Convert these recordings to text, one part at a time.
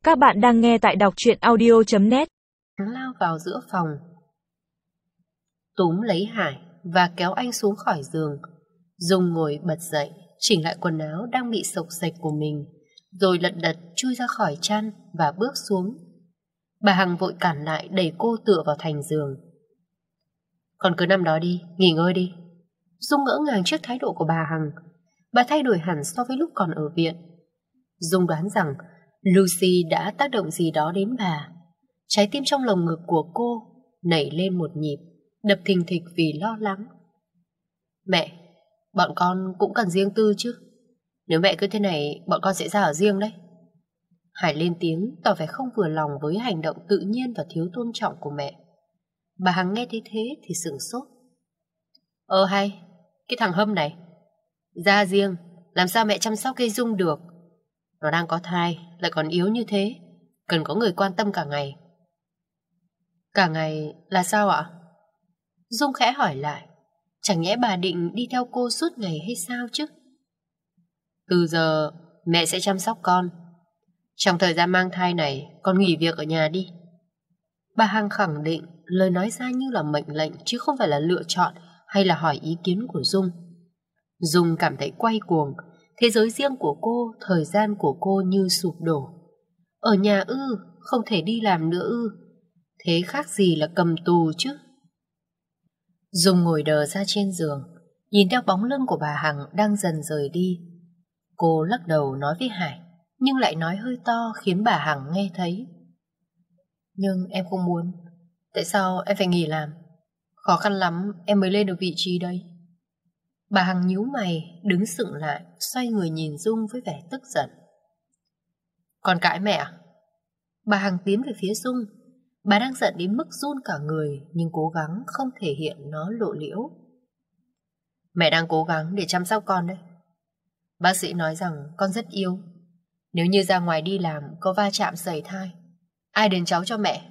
Các bạn đang nghe tại đọc truyện audio.net. Lao vào giữa phòng, túm lấy Hải và kéo anh xuống khỏi giường. Dung ngồi bật dậy, chỉnh lại quần áo đang bị xộc xệch của mình, rồi lật đật chui ra khỏi chăn và bước xuống. Bà Hằng vội cản lại, đẩy cô tựa vào thành giường. Con cứ nằm đó đi, nghỉ ngơi đi. Dung ngỡ ngàng trước thái độ của bà Hằng. Bà thay đổi hẳn so với lúc còn ở viện. Dung đoán rằng Lucy đã tác động gì đó đến bà. Trái tim trong lồng ngực của cô nảy lên một nhịp, đập thình thịch vì lo lắng. Mẹ, bọn con cũng cần riêng tư chứ. Nếu mẹ cứ thế này, bọn con sẽ ra ở riêng đấy. Hải lên tiếng, tỏ vẻ không vừa lòng với hành động tự nhiên và thiếu tôn trọng của mẹ. Bà Hằng nghe thấy thế thì sửng sốt. Hay, cái thằng Hâm này ra riêng, làm sao mẹ chăm sóc cây Dung được? Nó đang có thai, lại còn yếu như thế, cần có người quan tâm cả ngày. Cả ngày là sao ạ? Dung khẽ hỏi lại. Chẳng nhẽ bà định đi theo cô suốt ngày hay sao chứ? Từ giờ mẹ sẽ chăm sóc con. Trong thời gian mang thai này, con nghỉ việc ở nhà đi. Bà Hằng khẳng định, lời nói ra như là mệnh lệnh chứ không phải là lựa chọn hay là hỏi ý kiến của Dung. Dung cảm thấy quay cuồng. Thế giới riêng của cô, thời gian của cô như sụp đổ. Ở nhà ư, không thể đi làm nữa ư? Thế khác gì là cầm tù chứ? Dung ngồi đờ ra trên giường, nhìn theo bóng lưng của bà Hằng đang dần rời đi. Cô lắc đầu nói với Hải, nhưng lại nói hơi to khiến bà Hằng nghe thấy. Nhưng em không muốn. Tại sao em phải nghỉ làm? Khó khăn lắm em mới lên được vị trí đây. Bà Hằng nhíu mày, đứng sững lại, xoay người nhìn Dung với vẻ tức giận. Con cãi mẹ à? Bà Hằng tiến về phía Dung. Bà đang giận đến mức run cả người, nhưng cố gắng không thể hiện nó lộ liễu. Mẹ đang cố gắng để chăm sóc con đấy. Bác sĩ nói rằng con rất yếu. Nếu như ra ngoài đi làm có va chạm sẩy thai, ai đền cháu cho mẹ?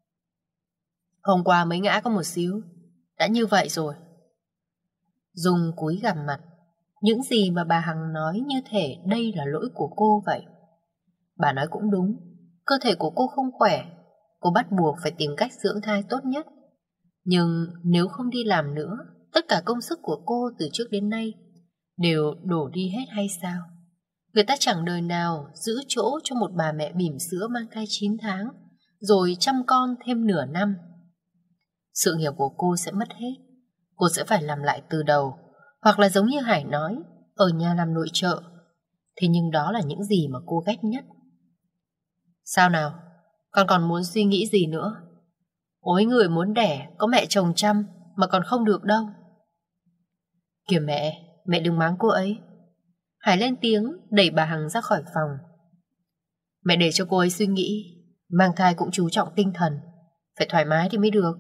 Hôm qua mới ngã có một xíu, đã như vậy rồi. Dung cúi gằm mặt. Những gì mà bà Hằng nói như thể đây là lỗi của cô vậy. Bà nói cũng đúng. Cơ thể của cô không khỏe, cô bắt buộc phải tìm cách dưỡng thai tốt nhất. Nhưng nếu không đi làm nữa, tất cả công sức của cô từ trước đến nay đều đổ đi hết hay sao? Người ta chẳng đời nào giữ chỗ cho một bà mẹ bỉm sữa mang thai 9 tháng, rồi chăm con thêm nửa năm. Sự nghiệp của cô sẽ mất hết. Cô sẽ phải làm lại từ đầu, hoặc là giống như Hải nói, ở nhà làm nội trợ. Thế nhưng đó là những gì mà cô ghét nhất. Sao nào? Con còn muốn suy nghĩ gì nữa? Ôi người muốn đẻ, có mẹ chồng chăm mà còn không được đâu. Kìa mẹ đừng mắng cô ấy. Hải lên tiếng, đẩy bà Hằng ra khỏi phòng. Mẹ để cho cô ấy suy nghĩ. Mang thai cũng chú trọng tinh thần, phải thoải mái thì mới được.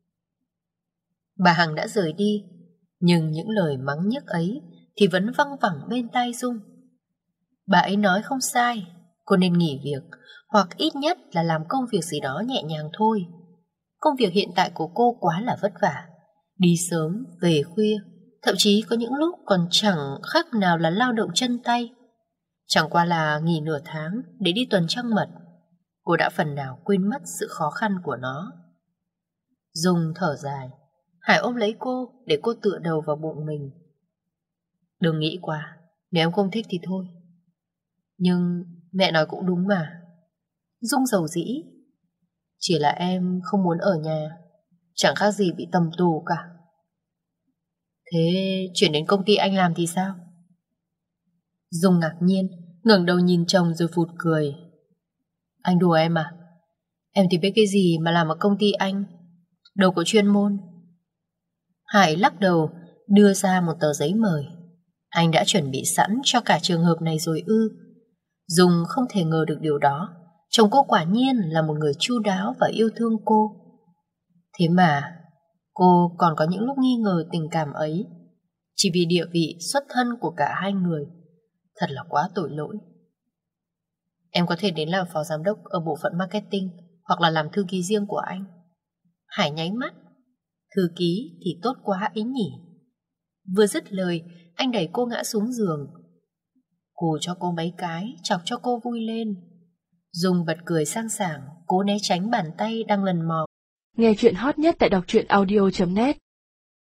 Bà Hằng đã rời đi, nhưng những lời mắng nhức ấy thì vẫn văng vẳng bên tai Dung. Bà ấy nói không sai, cô nên nghỉ việc, hoặc ít nhất là làm công việc gì đó nhẹ nhàng thôi. Công việc hiện tại của cô quá là vất vả. Đi sớm, về khuya, thậm chí có những lúc còn chẳng khác nào là lao động chân tay. Chẳng qua là nghỉ nửa tháng để đi tuần trăng mật. Cô đã phần nào quên mất sự khó khăn của nó. Dung thở dài. Hải ôm lấy cô để cô tựa đầu vào bụng mình. Đừng nghĩ quá, nếu em không thích thì thôi. Nhưng mẹ nói cũng đúng mà. Dung dầu dĩ. Chỉ là em không muốn ở nhà, chẳng khác gì bị tầm tù cả. Thế chuyển đến công ty anh làm thì sao? Dung ngạc nhiên, ngẩng đầu nhìn chồng rồi phụt cười. Anh đùa em à? Em thì biết cái gì mà làm ở công ty anh, đâu có chuyên môn. Hải lắc đầu, đưa ra một tờ giấy mời. Anh đã chuẩn bị sẵn cho cả trường hợp này rồi ư? Dung không thể ngờ được điều đó. Chồng cô quả nhiên là một người chu đáo và yêu thương cô. Thế mà cô còn có những lúc nghi ngờ tình cảm ấy, chỉ vì địa vị xuất thân của cả hai người. Thật là quá tội lỗi. Em có thể đến làm phó giám đốc ở bộ phận marketing, hoặc là làm thư ký riêng của anh. Hải nháy mắt. Thư ký thì tốt quá ấy nhỉ. Vừa dứt lời, anh đẩy cô ngã xuống giường. Cù cho cô mấy cái, chọc cho cô vui lên. Dung bật cười sang sảng, cố né tránh bàn tay đang lần mò. Nghe chuyện hot nhất tại đọc truyện audio.net